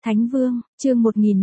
Thánh Vương, chương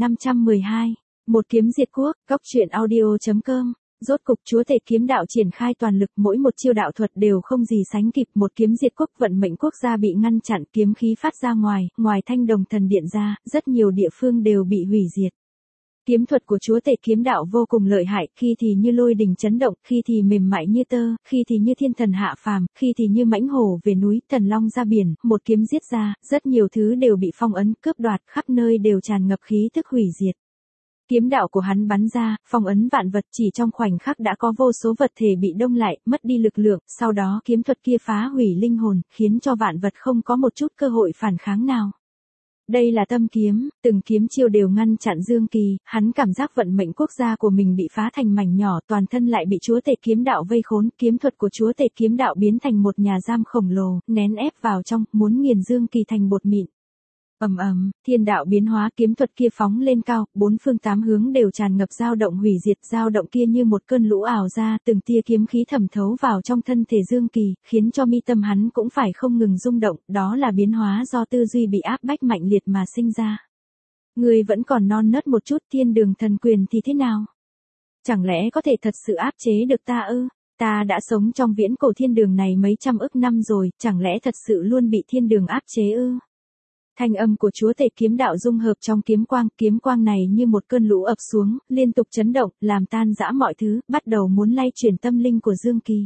1512, một kiếm diệt quốc, góc truyện audio.com. Rốt cục chúa tể kiếm đạo triển khai toàn lực, mỗi một chiêu đạo thuật đều không gì sánh kịp, một kiếm diệt quốc, vận mệnh quốc gia bị ngăn chặn, kiếm khí phát ra ngoài Thanh Đồng Thần Điện ra, rất nhiều địa phương đều bị hủy diệt. Kiếm thuật của chúa tể kiếm đạo vô cùng lợi hại, khi thì như lôi đình chấn động, khi thì mềm mại như tơ, khi thì như thiên thần hạ phàm, khi thì như mãnh hổ về núi, thần long ra biển, một kiếm giết ra, rất nhiều thứ đều bị phong ấn, cướp đoạt, khắp nơi đều tràn ngập khí tức hủy diệt. Kiếm đạo của hắn bắn ra, phong ấn vạn vật, chỉ trong khoảnh khắc đã có vô số vật thể bị đông lại, mất đi lực lượng, sau đó kiếm thuật kia phá hủy linh hồn, khiến cho vạn vật không có một chút cơ hội phản kháng nào. Đây là tâm kiếm, từng kiếm chiêu đều ngăn chặn Dương Kỳ, hắn cảm giác vận mệnh quốc gia của mình bị phá thành mảnh nhỏ, toàn thân lại bị chúa tể kiếm đạo vây khốn, kiếm thuật của chúa tể kiếm đạo biến thành một nhà giam khổng lồ, nén ép vào trong, muốn nghiền Dương Kỳ thành bột mịn. Ầm ầm, thiên đạo biến hóa, kiếm thuật kia phóng lên cao, bốn phương tám hướng đều tràn ngập dao động hủy diệt, dao động kia như một cơn lũ ảo ra, từng tia kiếm khí thẩm thấu vào trong thân thể Dương Kỳ, khiến cho mi tâm hắn cũng phải không ngừng rung động, đó là biến hóa do tư duy bị áp bách mạnh liệt mà sinh ra. Ngươi vẫn còn non nớt một chút, thiên đường thần quyền thì thế nào? Chẳng lẽ có thể thật sự áp chế được ta ư? Ta đã sống trong viễn cổ thiên đường này mấy trăm ức năm rồi, chẳng lẽ thật sự luôn bị thiên đường áp chế ư? Thanh âm của chúa tể kiếm đạo dung hợp trong kiếm quang này như một cơn lũ ập xuống, liên tục chấn động, làm tan rã mọi thứ, bắt đầu muốn lay chuyển tâm linh của Dương Kỳ.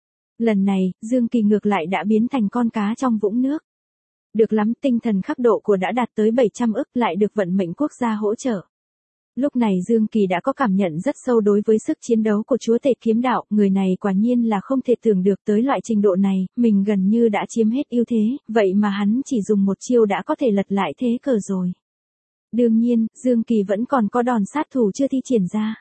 Lần này, Dương Kỳ ngược lại đã biến thành con cá trong vũng nước. Được lắm, tinh thần khắc độ của đã đạt tới 700 ức, lại được vận mệnh quốc gia hỗ trợ. Lúc này Dương Kỳ đã có cảm nhận rất sâu đối với sức chiến đấu của chúa tể kiếm đạo, người này quả nhiên là không thể tưởng được tới loại trình độ này, mình gần như đã chiếm hết ưu thế, vậy mà hắn chỉ dùng một chiêu đã có thể lật lại thế cờ rồi. Đương nhiên, Dương Kỳ vẫn còn có đòn sát thủ chưa thi triển ra.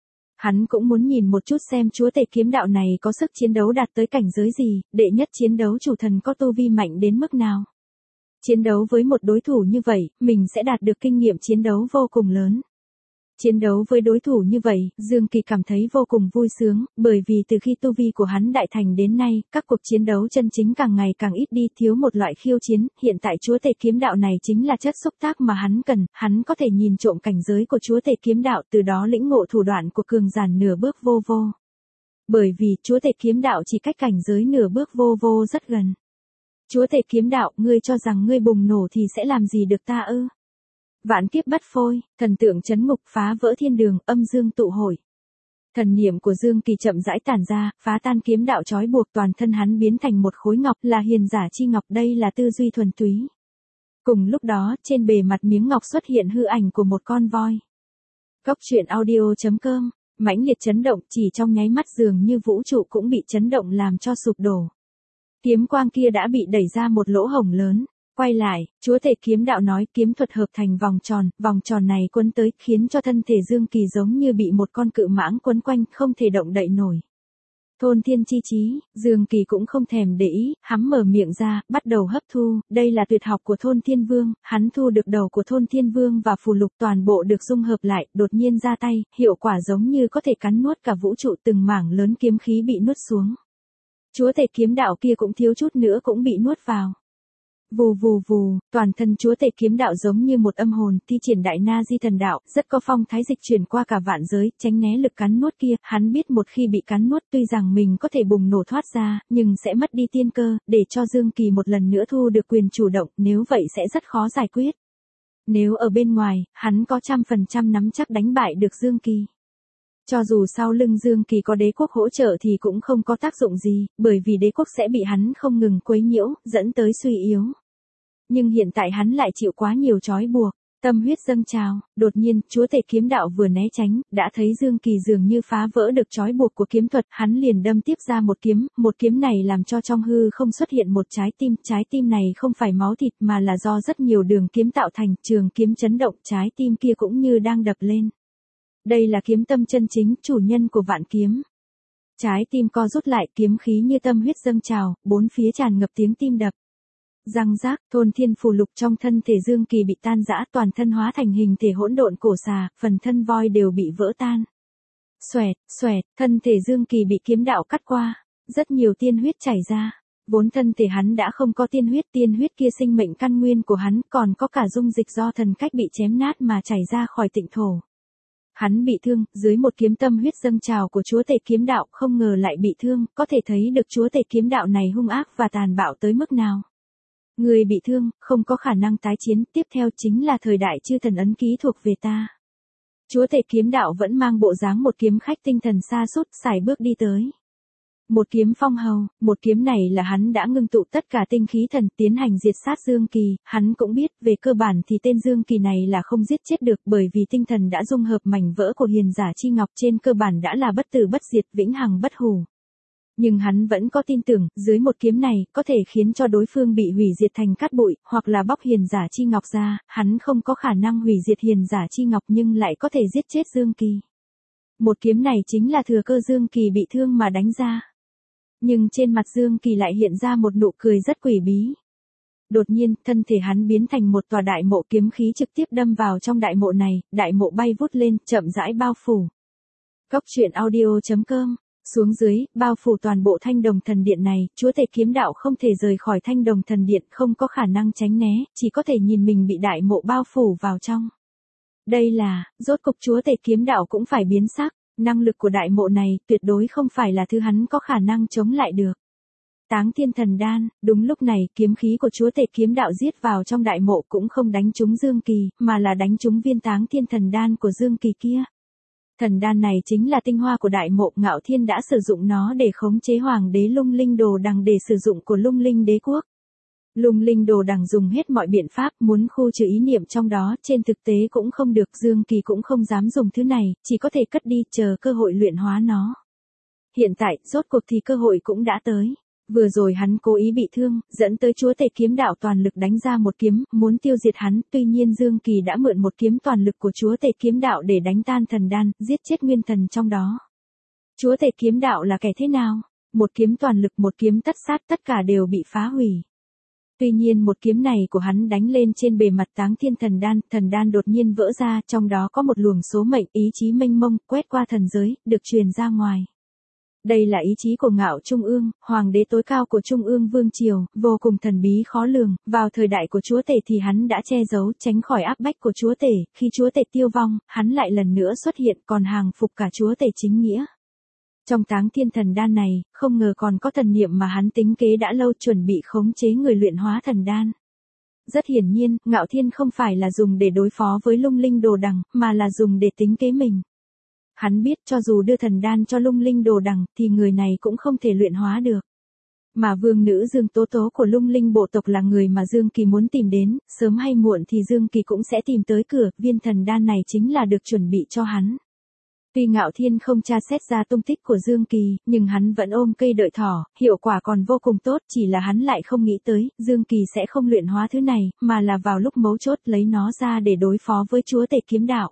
Hắn cũng muốn nhìn một chút xem chúa tể kiếm đạo này có sức chiến đấu đạt tới cảnh giới gì, đệ nhất chiến đấu chủ thần có tu vi mạnh đến mức nào. Chiến đấu với một đối thủ như vậy, mình sẽ đạt được kinh nghiệm chiến đấu vô cùng lớn. Chiến đấu với đối thủ như vậy, Dương Kỳ cảm thấy vô cùng vui sướng, bởi vì từ khi tu vi của hắn đại thành đến nay, các cuộc chiến đấu chân chính càng ngày càng ít đi, thiếu một loại khiêu chiến, hiện tại chúa tể kiếm đạo này chính là chất xúc tác mà hắn cần, hắn có thể nhìn trộm cảnh giới của chúa tể kiếm đạo, từ đó lĩnh ngộ thủ đoạn của cường giả nửa bước vô vô. Bởi vì chúa tể kiếm đạo chỉ cách cảnh giới nửa bước vô vô rất gần. Chúa tể kiếm đạo, ngươi cho rằng ngươi bùng nổ thì sẽ làm gì được ta ư? Vạn kiếp bất phôi, thần tượng chấn ngục, phá vỡ thiên đường, âm dương tụ hội. Thần niệm của Dương Kỳ chậm rãi tản ra, phá tan kiếm đạo trói buộc, toàn thân hắn biến thành một khối ngọc, là hiền giả chi ngọc, đây là tư duy thuần túy. Cùng lúc đó, trên bề mặt miếng ngọc xuất hiện hư ảnh của một con voi. Góc truyện audio.com, mãnh liệt chấn động, chỉ trong nháy mắt dường như vũ trụ cũng bị chấn động làm cho sụp đổ. Kiếm quang kia đã bị đẩy ra một lỗ hổng lớn. Quay lại, chúa tể kiếm đạo nói, kiếm thuật hợp thành vòng tròn này quấn tới, khiến cho thân thể Dương Kỳ giống như bị một con cự mãng quấn quanh, không thể động đậy nổi. Thôn thiên chi chí, Dương Kỳ cũng không thèm để ý, hắn mở miệng ra, bắt đầu hấp thu, đây là tuyệt học của Thôn Thiên Vương, hắn thu được đầu của Thôn Thiên Vương và phù lục toàn bộ được dung hợp lại, đột nhiên ra tay, hiệu quả giống như có thể cắn nuốt cả vũ trụ, từng mảng lớn kiếm khí bị nuốt xuống. Chúa tể kiếm đạo kia cũng thiếu chút nữa cũng bị nuốt vào. Vù vù vù, toàn thân chúa tể kiếm đạo giống như một âm hồn, thi triển đại na di thần đạo, rất có phong thái dịch chuyển qua cả vạn giới, tránh né lực cắn nuốt kia, hắn biết một khi bị cắn nuốt tuy rằng mình có thể bùng nổ thoát ra, nhưng sẽ mất đi tiên cơ, để cho Dương Kỳ một lần nữa thu được quyền chủ động, nếu vậy sẽ rất khó giải quyết. Nếu ở bên ngoài, hắn có 100% nắm chắc đánh bại được Dương Kỳ. Cho dù sau lưng Dương Kỳ có đế quốc hỗ trợ thì cũng không có tác dụng gì, bởi vì đế quốc sẽ bị hắn không ngừng quấy nhiễu, dẫn tới suy yếu. Nhưng hiện tại hắn lại chịu quá nhiều trói buộc, tâm huyết dâng trào, đột nhiên, chúa tể kiếm đạo vừa né tránh, đã thấy Dương Kỳ dường như phá vỡ được trói buộc của kiếm thuật, hắn liền đâm tiếp ra một kiếm này làm cho trong hư không xuất hiện một trái tim này không phải máu thịt mà là do rất nhiều đường kiếm tạo thành, trường kiếm chấn động, trái tim kia cũng như đang đập lên. Đây là kiếm tâm chân chính, chủ nhân của vạn kiếm. Trái tim co rút lại, kiếm khí như tâm huyết dâng trào, bốn phía tràn ngập tiếng tim đập. Răng rác, thôn thiên phù lục trong thân thể Dương Kỳ bị tan rã, toàn thân hóa thành hình thể hỗn độn cổ xà, phần thân voi đều bị vỡ tan. Xoẹt, thân thể Dương Kỳ bị kiếm đạo cắt qua, rất nhiều tiên huyết chảy ra. Vốn thân thể hắn đã không có tiên huyết kia sinh mệnh căn nguyên của hắn còn có cả dung dịch do thần cách bị chém nát mà chảy ra khỏi tịnh thổ. Hắn bị thương, dưới một kiếm tâm huyết dâng trào của chúa tể kiếm đạo không ngờ lại bị thương, có thể thấy được chúa tể kiếm đạo này hung ác và tàn bạo tới mức nào. Người bị thương, không có khả năng tái chiến, tiếp theo chính là thời đại chư thần ấn ký thuộc về ta. Chúa tể kiếm đạo vẫn mang bộ dáng một kiếm khách tinh thần sa sút sải bước đi tới. Một kiếm phong hầu, một kiếm này là hắn đã ngưng tụ tất cả tinh khí thần tiến hành diệt sát Dương Kỳ, hắn cũng biết về cơ bản thì tên Dương Kỳ này là không giết chết được bởi vì tinh thần đã dung hợp mảnh vỡ của hiền giả chi ngọc trên cơ bản đã là bất tử bất diệt vĩnh hằng bất hủ. Nhưng hắn vẫn có tin tưởng, dưới một kiếm này, có thể khiến cho đối phương bị hủy diệt thành cát bụi, hoặc là bóc hiền giả chi ngọc ra, hắn không có khả năng hủy diệt hiền giả chi ngọc nhưng lại có thể giết chết Dương Kỳ. Một kiếm này chính là thừa cơ Dương Kỳ bị thương mà đánh ra. Nhưng trên mặt Dương Kỳ lại hiện ra một nụ cười rất quỷ bí. Đột nhiên, thân thể hắn biến thành một tòa đại mộ kiếm khí trực tiếp đâm vào trong đại mộ này, đại mộ bay vút lên, chậm rãi bao phủ. Cốc truyện audio.com. Xuống dưới, bao phủ toàn bộ Thanh Đồng Thần Điện này, chúa tể kiếm đạo không thể rời khỏi Thanh Đồng Thần Điện, không có khả năng tránh né, chỉ có thể nhìn mình bị đại mộ bao phủ vào trong. Đây là, rốt cục chúa tể kiếm đạo cũng phải biến sắc, năng lực của đại mộ này tuyệt đối không phải là thứ hắn có khả năng chống lại được. Táng Thiên Thần Đan, đúng lúc này kiếm khí của chúa tể kiếm đạo giết vào trong đại mộ cũng không đánh trúng Dương Kỳ, mà là đánh trúng viên Táng Thiên Thần Đan của Dương Kỳ kia. Thần đan này chính là tinh hoa của đại mộ, Ngạo Thiên đã sử dụng nó để khống chế hoàng đế Lung Linh Đồ Đằng để sử dụng của Lung Linh Đế Quốc. Lung Linh Đồ Đằng dùng hết mọi biện pháp muốn khu trừ ý niệm trong đó, trên thực tế cũng không được, Dương Kỳ cũng không dám dùng thứ này, chỉ có thể cất đi chờ cơ hội luyện hóa nó. Hiện tại, rốt cuộc thì cơ hội cũng đã tới. Vừa rồi hắn cố ý bị thương, dẫn tới chúa tể kiếm đạo toàn lực đánh ra một kiếm, muốn tiêu diệt hắn, tuy nhiên Dương Kỳ đã mượn một kiếm toàn lực của chúa tể kiếm đạo để đánh tan thần đan, giết chết nguyên thần trong đó. Chúa tể kiếm đạo là kẻ thế nào? Một kiếm toàn lực, một kiếm tất sát, tất cả đều bị phá hủy. Tuy nhiên một kiếm này của hắn đánh lên trên bề mặt Táng Thiên thần đan đột nhiên vỡ ra, trong đó có một luồng số mệnh, ý chí mênh mông, quét qua thần giới, được truyền ra ngoài. Đây là ý chí của Ngạo Trung Ương, hoàng đế tối cao của Trung Ương Vương Triều, vô cùng thần bí khó lường, vào thời đại của chúa tể thì hắn đã che giấu tránh khỏi áp bách của chúa tể, khi chúa tể tiêu vong, hắn lại lần nữa xuất hiện còn hàng phục cả chúa tể chính nghĩa. Trong Táng Thiên Thần Đan này, không ngờ còn có thần niệm mà hắn tính kế đã lâu chuẩn bị khống chế người luyện hóa thần đan. Rất hiển nhiên, Ngạo Thiên không phải là dùng để đối phó với Lung Linh Đồ Đằng, mà là dùng để tính kế mình. Hắn biết cho dù đưa thần đan cho Lung Linh Đồ Đằng thì người này cũng không thể luyện hóa được. Mà vương nữ Dương Tố Tố của Lung Linh bộ tộc là người mà Dương Kỳ muốn tìm đến, sớm hay muộn thì Dương Kỳ cũng sẽ tìm tới cửa, viên thần đan này chính là được chuẩn bị cho hắn. Tuy Ngạo Thiên không tra xét ra tung tích của Dương Kỳ, nhưng hắn vẫn ôm cây đợi thỏ, hiệu quả còn vô cùng tốt, chỉ là hắn lại không nghĩ tới, Dương Kỳ sẽ không luyện hóa thứ này, mà là vào lúc mấu chốt lấy nó ra để đối phó với chúa tể kiếm đạo.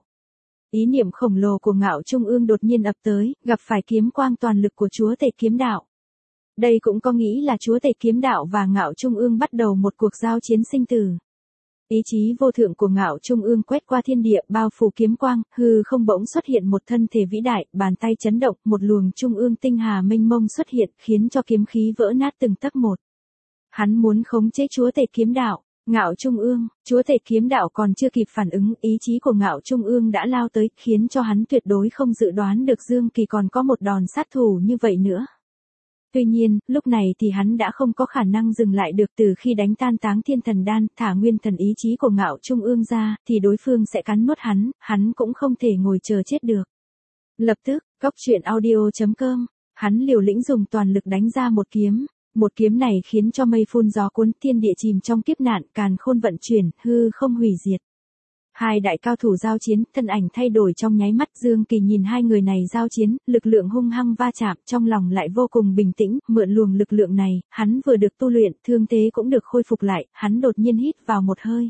Ý niệm khổng lồ của Ngạo Trung Ương đột nhiên ập tới, gặp phải kiếm quang toàn lực của chúa tể kiếm đạo. Đây cũng có nghĩ là chúa tể kiếm đạo và Ngạo Trung Ương bắt đầu một cuộc giao chiến sinh tử. Ý chí vô thượng của Ngạo Trung Ương quét qua thiên địa, bao phủ kiếm quang, hư không bỗng xuất hiện một thân thể vĩ đại, bàn tay chấn động, một luồng trung ương tinh hà mênh mông xuất hiện, khiến cho kiếm khí vỡ nát từng tấc một. Hắn muốn khống chế chúa tể kiếm đạo. Ngạo Trung Ương, chúa tể kiếm đạo còn chưa kịp phản ứng, ý chí của Ngạo Trung Ương đã lao tới, khiến cho hắn tuyệt đối không dự đoán được Dương Kỳ còn có một đòn sát thủ như vậy nữa. Tuy nhiên, lúc này thì hắn đã không có khả năng dừng lại được, từ khi đánh tan Táng Thiên Thần Đan, thả nguyên thần ý chí của Ngạo Trung Ương ra, thì đối phương sẽ cắn nuốt hắn cũng không thể ngồi chờ chết được. Lập tức, Cốc truyện audio.com, hắn liều lĩnh dùng toàn lực đánh ra một kiếm. Một kiếm này khiến cho mây phun gió cuốn, thiên địa chìm trong kiếp nạn, càn khôn vận chuyển, hư không hủy diệt. Hai đại cao thủ giao chiến, thân ảnh thay đổi trong nháy mắt, Dương Kỳ nhìn hai người này giao chiến, lực lượng hung hăng va chạm, trong lòng lại vô cùng bình tĩnh, mượn luồng lực lượng này, hắn vừa được tu luyện, thương thế cũng được khôi phục lại, hắn đột nhiên hít vào một hơi.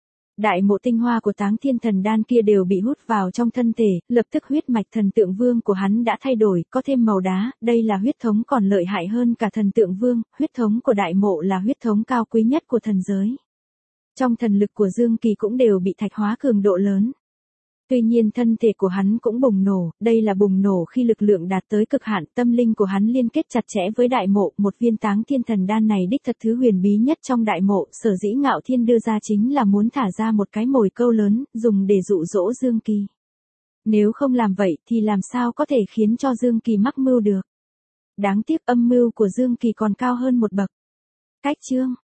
Đại mộ tinh hoa của Táng Thiên Thần Đan kia đều bị hút vào trong thân thể, lập tức huyết mạch thần tượng vương của hắn đã thay đổi, có thêm màu đá, đây là huyết thống còn lợi hại hơn cả thần tượng vương, huyết thống của đại mộ là huyết thống cao quý nhất của thần giới. Trong thần lực của Dương Kỳ cũng đều bị thạch hóa cường độ lớn. Tuy nhiên thân thể của hắn cũng bùng nổ, đây là bùng nổ khi lực lượng đạt tới cực hạn, tâm linh của hắn liên kết chặt chẽ với đại mộ, một viên Táng Thiên Thần Đan này đích thật thứ huyền bí nhất trong đại mộ, sở dĩ Ngạo Thiên đưa ra chính là muốn thả ra một cái mồi câu lớn, dùng để dụ dỗ Dương Kỳ. Nếu không làm vậy thì làm sao có thể khiến cho Dương Kỳ mắc mưu được. Đáng tiếc âm mưu của Dương Kỳ còn cao hơn một bậc. Cách chương